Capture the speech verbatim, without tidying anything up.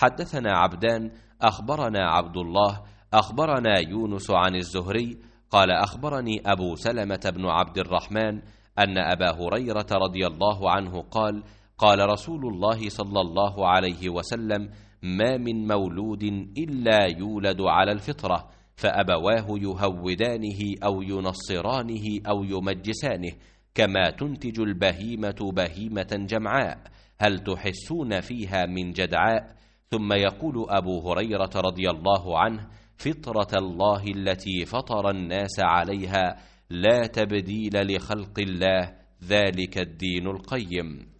حدثنا عبدان أخبرنا عبد الله أخبرنا يونس عن الزهري قال أخبرني أبو سلمة بن عبد الرحمن أن أبا هريرة رضي الله عنه قال قال رسول الله صلى الله عليه وسلم ما من مولود إلا يولد على الفطرة فأبواه يهودانه أو ينصرانه أو يمجسانه كما تنتج البهيمة بهيمة جمعاء هل تحسون فيها من جدعاء؟ ثم يقول أبو هريرة رضي الله عنه فطرة الله التي فطر الناس عليها لا تبديل لخلق الله ذلك الدين القيم.